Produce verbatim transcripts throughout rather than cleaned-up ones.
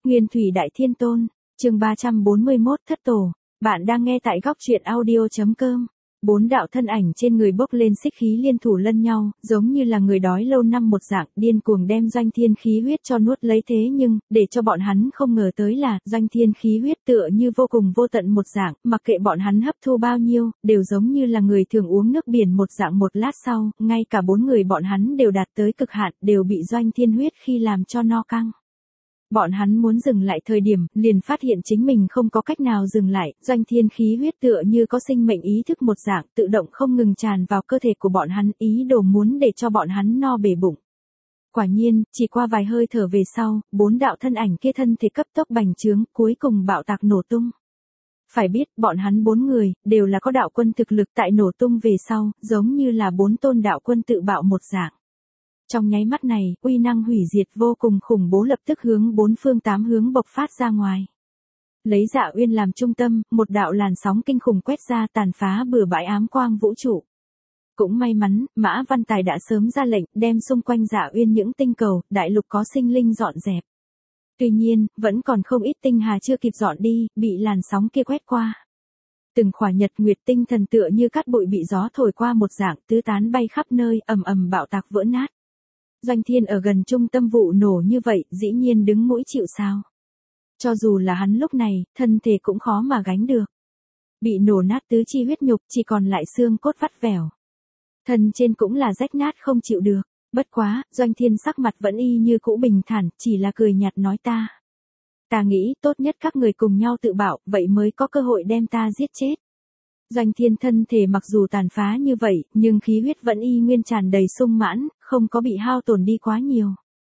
Nguyên Thủy Đại Thiên Tôn, chương ba trăm bốn mươi mốt Thất Tổ, bạn đang nghe tại góc truyện audio.com. Bốn đạo thân ảnh trên người bốc lên xích khí liên thủ lẫn nhau, giống như là người đói lâu năm một dạng, điên cuồng đem doanh thiên khí huyết cho nuốt lấy thế nhưng, để cho bọn hắn không ngờ tới là, doanh thiên khí huyết tựa như vô cùng vô tận một dạng, mặc kệ bọn hắn hấp thu bao nhiêu, đều giống như là người thường uống nước biển một dạng một lát sau, ngay cả bốn người bọn hắn đều đạt tới cực hạn, đều bị doanh thiên huyết khi làm cho no căng. Bọn hắn muốn dừng lại thời điểm, liền phát hiện chính mình không có cách nào dừng lại, doanh thiên khí huyết tựa như có sinh mệnh ý thức một dạng, tự động không ngừng tràn vào cơ thể của bọn hắn, ý đồ muốn để cho bọn hắn no bể bụng. Quả nhiên, chỉ qua vài hơi thở về sau, bốn đạo thân ảnh kia thân thể cấp tốc bành trướng, cuối cùng bạo tạc nổ tung. Phải biết, bọn hắn bốn người, đều là có đạo quân thực lực tại nổ tung về sau, giống như là bốn tôn đạo quân tự bạo một dạng. Trong nháy mắt này, uy năng hủy diệt vô cùng khủng bố lập tức hướng bốn phương tám hướng bộc phát ra ngoài. Lấy Dạ Uyên làm trung tâm, một đạo làn sóng kinh khủng quét ra tàn phá bừa bãi ám quang vũ trụ. Cũng may mắn, Mã Văn Tài đã sớm ra lệnh, đem xung quanh Dạ Uyên những tinh cầu, đại lục có sinh linh dọn dẹp. Tuy nhiên, vẫn còn không ít tinh hà chưa kịp dọn đi, bị làn sóng kia quét qua. Từng khỏa nhật nguyệt tinh thần tựa như cát bụi bị gió thổi qua một dạng, tứ tán bay khắp nơi, ầm ầm bạo tạc vỡ nát. Doanh thiên ở gần trung tâm vụ nổ như vậy, dĩ nhiên đứng mũi chịu sào. Cho dù là hắn lúc này, thân thể cũng khó mà gánh được. Bị nổ nát tứ chi huyết nhục, chỉ còn lại xương cốt vắt vẻo. Thân trên cũng là rách nát không chịu được. Bất quá, doanh thiên sắc mặt vẫn y như cũ bình thản, chỉ là cười nhạt nói ta. Ta nghĩ tốt nhất các người cùng nhau tự bảo, vậy mới có cơ hội đem ta giết chết. Doanh thiên thân thể mặc dù tàn phá như vậy, nhưng khí huyết vẫn y nguyên tràn đầy sung mãn, không có bị hao tổn đi quá nhiều.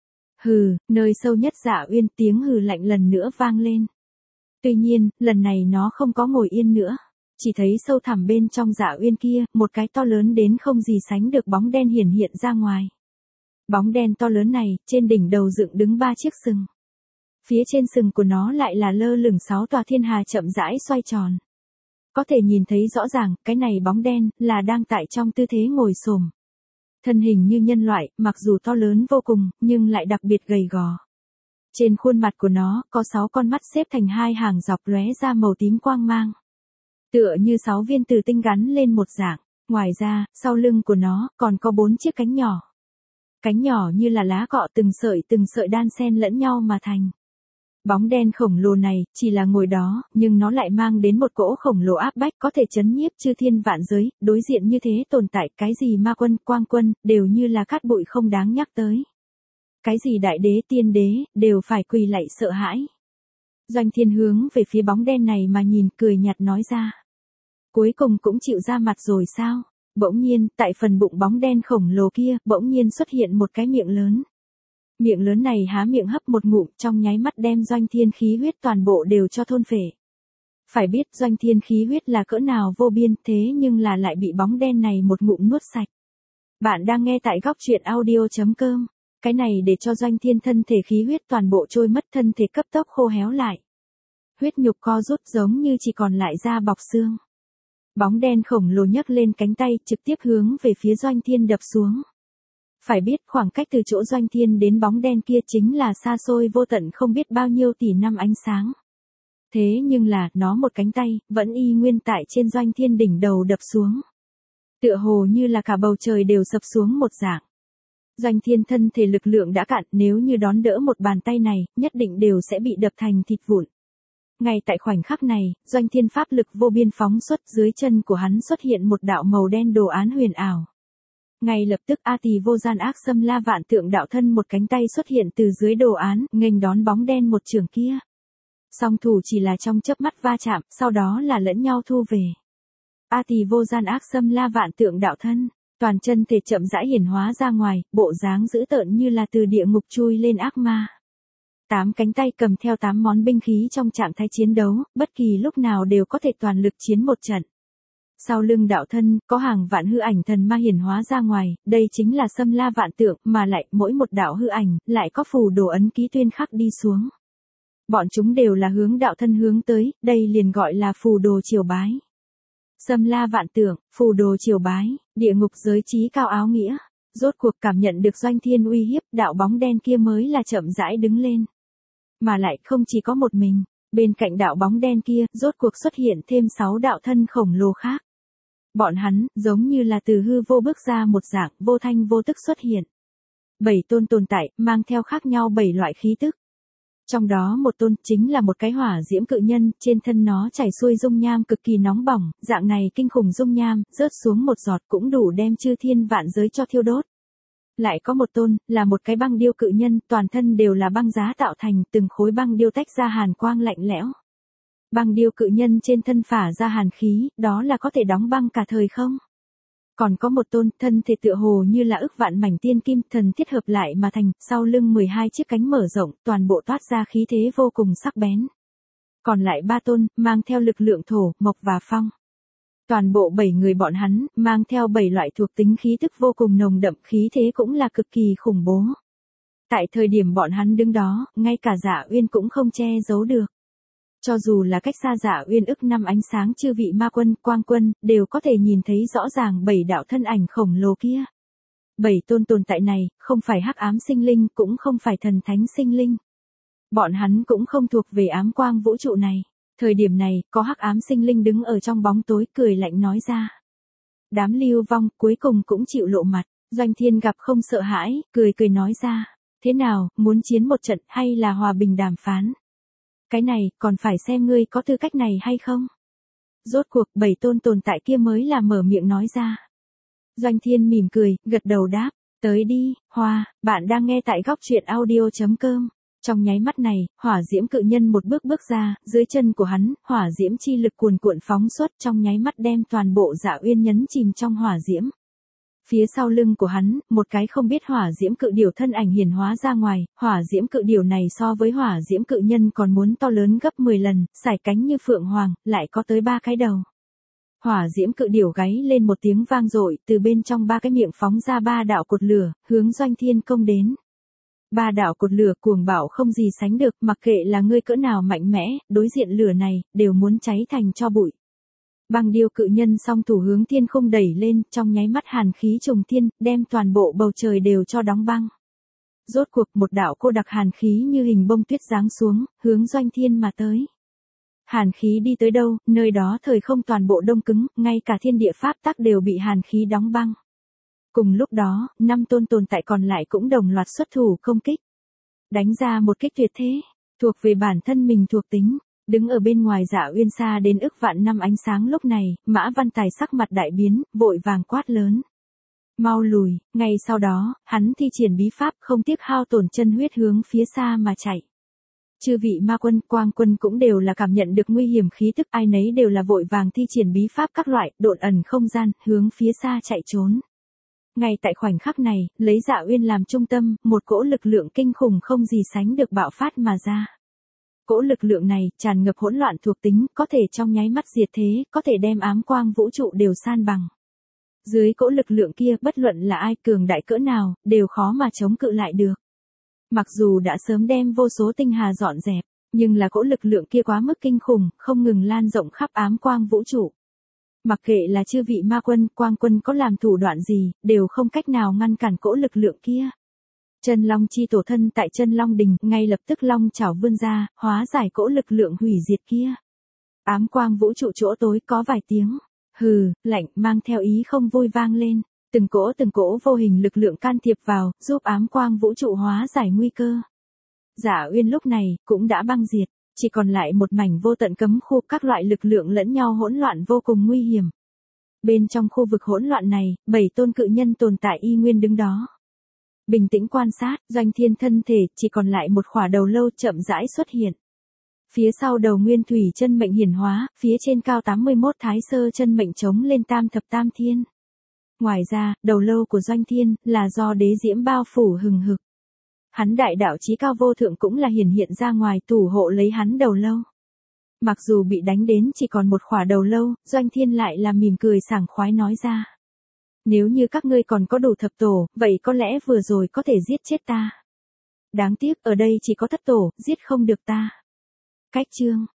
Hừ, nơi sâu nhất Dạ Uyên tiếng hừ lạnh lần nữa vang lên. Tuy nhiên, lần này nó không có ngồi yên nữa. Chỉ thấy sâu thẳm bên trong Dạ Uyên kia, một cái to lớn đến không gì sánh được bóng đen hiển hiện ra ngoài. Bóng đen to lớn này, trên đỉnh đầu dựng đứng ba chiếc sừng. Phía trên sừng của nó lại là lơ lửng sáu tòa thiên hà chậm rãi xoay tròn. Có thể nhìn thấy rõ ràng, cái này bóng đen, là đang tại trong tư thế ngồi xổm. Thân hình như nhân loại, mặc dù to lớn vô cùng, nhưng lại đặc biệt gầy gò. Trên khuôn mặt của nó, có sáu con mắt xếp thành hai hàng dọc lóe ra màu tím quang mang. Tựa như sáu viên tử tinh gắn lên một dạng. Ngoài ra, sau lưng của nó, còn có bốn chiếc cánh nhỏ. Cánh nhỏ như là lá cọ từng sợi từng sợi đan xen lẫn nhau mà thành. Bóng đen khổng lồ này, chỉ là ngồi đó, nhưng nó lại mang đến một cỗ khổng lồ áp bách có thể chấn nhiếp chư thiên vạn giới, đối diện như thế tồn tại, cái gì ma quân, quang quân, đều như là cát bụi không đáng nhắc tới. Cái gì đại đế, tiên đế, đều phải quỳ lạy sợ hãi. Doanh thiên hướng về phía bóng đen này mà nhìn cười nhạt nói ra. Cuối cùng cũng chịu ra mặt rồi sao? Bỗng nhiên, tại phần bụng bóng đen khổng lồ kia, bỗng nhiên xuất hiện một cái miệng lớn. Miệng lớn này há miệng hấp một ngụm trong nháy mắt đem doanh thiên khí huyết toàn bộ đều cho thôn phệ. Phải biết doanh thiên khí huyết là cỡ nào vô biên thế nhưng là lại bị bóng đen này một ngụm nuốt sạch. Bạn đang nghe tại góc truyện audio.com. Cái này để cho doanh thiên thân thể khí huyết toàn bộ trôi mất thân thể cấp tốc khô héo lại. Huyết nhục co rút giống như chỉ còn lại da bọc xương. Bóng đen khổng lồ nhấc lên cánh tay trực tiếp hướng về phía doanh thiên đập xuống. Phải biết khoảng cách từ chỗ doanh thiên đến bóng đen kia chính là xa xôi vô tận không biết bao nhiêu tỷ năm ánh sáng. Thế nhưng là, nó một cánh tay, vẫn y nguyên tại trên doanh thiên đỉnh đầu đập xuống. Tựa hồ như là cả bầu trời đều sập xuống một dạng. Doanh thiên thân thể lực lượng đã cạn, nếu như đón đỡ một bàn tay này, nhất định đều sẽ bị đập thành thịt vụn. Ngay tại khoảnh khắc này, doanh thiên pháp lực vô biên phóng xuất dưới chân của hắn xuất hiện một đạo màu đen đồ án huyền ảo. Ngay lập tức A Tỳ vô gian ác xâm la vạn tượng đạo thân một cánh tay xuất hiện từ dưới đồ án, nghênh đón bóng đen một trường kia. Song thủ chỉ là trong chớp mắt va chạm, sau đó là lẫn nhau thu về. A Tỳ vô gian ác xâm la vạn tượng đạo thân, toàn chân thể chậm rãi hiển hóa ra ngoài, bộ dáng dữ tợn như là từ địa ngục chui lên ác ma. Tám cánh tay cầm theo tám món binh khí trong trạng thái chiến đấu, bất kỳ lúc nào đều có thể toàn lực chiến một trận. Sau lưng đạo thân, có hàng vạn hư ảnh thần ma hiển hóa ra ngoài, đây chính là xâm la vạn tượng, mà lại, mỗi một đạo hư ảnh, lại có phù đồ ấn ký tuyên khắc đi xuống. Bọn chúng đều là hướng đạo thân hướng tới, đây liền gọi là phù đồ triều bái. Xâm la vạn tượng, phù đồ triều bái, địa ngục giới trí cao áo nghĩa. Rốt cuộc cảm nhận được doanh thiên uy hiếp, đạo bóng đen kia mới là chậm rãi đứng lên. Mà lại không chỉ có một mình, bên cạnh đạo bóng đen kia, rốt cuộc xuất hiện thêm sáu đạo thân khổng lồ khác. Bọn hắn, giống như là từ hư vô bước ra một dạng, vô thanh vô tức xuất hiện. Bảy tôn tồn tại, mang theo khác nhau bảy loại khí tức. Trong đó một tôn chính là một cái hỏa diễm cự nhân, trên thân nó chảy xuôi dung nham cực kỳ nóng bỏng, dạng này kinh khủng dung nham, rớt xuống một giọt cũng đủ đem chư thiên vạn giới cho thiêu đốt. Lại có một tôn, là một cái băng điêu cự nhân, toàn thân đều là băng giá tạo thành, từng khối băng điêu tách ra hàn quang lạnh lẽo. Băng điêu cự nhân trên thân phả ra hàn khí, đó là có thể đóng băng cả thời không? Còn có một tôn, thân thể tựa hồ như là ức vạn mảnh tiên kim, thần thiết hợp lại mà thành, sau lưng mười hai chiếc cánh mở rộng, toàn bộ toát ra khí thế vô cùng sắc bén. Còn lại ba tôn, mang theo lực lượng thổ, mộc và phong. Toàn bộ bảy người bọn hắn, mang theo bảy loại thuộc tính khí tức vô cùng nồng đậm, khí thế cũng là cực kỳ khủng bố. Tại thời điểm bọn hắn đứng đó, ngay cả Dạ Uyên cũng không che giấu được. Cho dù là cách xa Dạ Uyên ức năm ánh sáng chư vị ma quân, quang quân, đều có thể nhìn thấy rõ ràng bảy đạo thân ảnh khổng lồ kia. Bảy tôn tồn tại này, không phải hắc ám sinh linh, cũng không phải thần thánh sinh linh. Bọn hắn cũng không thuộc về ám quang vũ trụ này. Thời điểm này, có hắc ám sinh linh đứng ở trong bóng tối, cười lạnh nói ra. Đám lưu vong, cuối cùng cũng chịu lộ mặt. Doanh Thiên gặp không sợ hãi, cười cười nói ra. Thế nào, muốn chiến một trận hay là hòa bình đàm phán? Cái này, còn phải xem ngươi có tư cách này hay không? Rốt cuộc, bảy tôn tồn tại kia mới là mở miệng nói ra. Doanh Thiên mỉm cười, gật đầu đáp. Tới đi, Hoa, bạn đang nghe tại góc truyện audio chấm com. Trong nháy mắt này, hỏa diễm cự nhân một bước bước ra, dưới chân của hắn, hỏa diễm chi lực cuồn cuộn phóng xuất trong nháy mắt đem toàn bộ Dạ Uyên nhấn chìm trong hỏa diễm. Phía sau lưng của hắn, một cái không biết hỏa diễm cự điểu thân ảnh hiển hóa ra ngoài, hỏa diễm cự điểu này so với hỏa diễm cự nhân còn muốn to lớn gấp mười lần, sải cánh như phượng hoàng, lại có tới ba cái đầu. Hỏa diễm cự điểu gáy lên một tiếng vang dội, từ bên trong ba cái miệng phóng ra ba đạo cột lửa, hướng Doanh Thiên công đến. Ba đạo cột lửa cuồng bạo không gì sánh được, mặc kệ là ngươi cỡ nào mạnh mẽ, đối diện lửa này, đều muốn cháy thành tro bụi. Băng điêu cự nhân song thủ hướng thiên không đẩy lên, trong nháy mắt hàn khí trùng thiên, đem toàn bộ bầu trời đều cho đóng băng. Rốt cuộc một đạo cô đặc hàn khí như hình bông tuyết giáng xuống, hướng Doanh Thiên mà tới. Hàn khí đi tới đâu, nơi đó thời không toàn bộ đông cứng, ngay cả thiên địa pháp tắc đều bị hàn khí đóng băng. Cùng lúc đó, năm tôn tồn tại còn lại cũng đồng loạt xuất thủ công kích. Đánh ra một kích tuyệt thế, thuộc về bản thân mình thuộc tính. Đứng ở bên ngoài Dạ Uyên xa đến ức vạn năm ánh sáng lúc này, Mã Văn Tài sắc mặt đại biến, vội vàng quát lớn. Mau lùi, ngay sau đó, hắn thi triển bí pháp không tiếc hao tổn chân huyết hướng phía xa mà chạy. Chư vị ma quân, quang quân cũng đều là cảm nhận được nguy hiểm khí tức, ai nấy đều là vội vàng thi triển bí pháp các loại, độn ẩn không gian, hướng phía xa chạy trốn. Ngay tại khoảnh khắc này, lấy Dạ Uyên làm trung tâm, một cỗ lực lượng kinh khủng không gì sánh được bạo phát mà ra. Cỗ lực lượng này, tràn ngập hỗn loạn thuộc tính, có thể trong nháy mắt diệt thế, có thể đem ám quang vũ trụ đều san bằng. Dưới cỗ lực lượng kia, bất luận là ai cường đại cỡ nào, đều khó mà chống cự lại được. Mặc dù đã sớm đem vô số tinh hà dọn dẹp, nhưng là cỗ lực lượng kia quá mức kinh khủng, không ngừng lan rộng khắp ám quang vũ trụ. Mặc kệ là chư vị ma quân, quang quân có làm thủ đoạn gì, đều không cách nào ngăn cản cỗ lực lượng kia. Chân Long chi tổ thân tại Chân Long đình, ngay lập tức long chảo vươn ra, hóa giải cỗ lực lượng hủy diệt kia. Ám quang vũ trụ chỗ tối có vài tiếng, hừ, lạnh, mang theo ý không vui vang lên, từng cỗ từng cỗ vô hình lực lượng can thiệp vào, giúp ám quang vũ trụ hóa giải nguy cơ. Dạ Uyên lúc này, cũng đã băng diệt, chỉ còn lại một mảnh vô tận cấm khu, các loại lực lượng lẫn nhau hỗn loạn vô cùng nguy hiểm. Bên trong khu vực hỗn loạn này, bảy tôn cự nhân tồn tại y nguyên đứng đó. Bình tĩnh quan sát, Doanh Thiên thân thể, chỉ còn lại một khỏa đầu lâu chậm rãi xuất hiện. Phía sau đầu nguyên thủy chân mệnh hiển hóa, phía trên cao tám mươi mốt thái sơ chân mệnh chống lên tam thập tam thiên. Ngoài ra, đầu lâu của Doanh Thiên, là do đế diễm bao phủ hừng hực. Hắn đại đạo chí cao vô thượng cũng là hiển hiện ra ngoài thủ hộ lấy hắn đầu lâu. Mặc dù bị đánh đến chỉ còn một khỏa đầu lâu, Doanh Thiên lại là mỉm cười sảng khoái nói ra. Nếu như các ngươi còn có đủ thập tổ, vậy có lẽ vừa rồi có thể giết chết ta. Đáng tiếc ở đây chỉ có thất tổ, giết không được ta. Cách chương.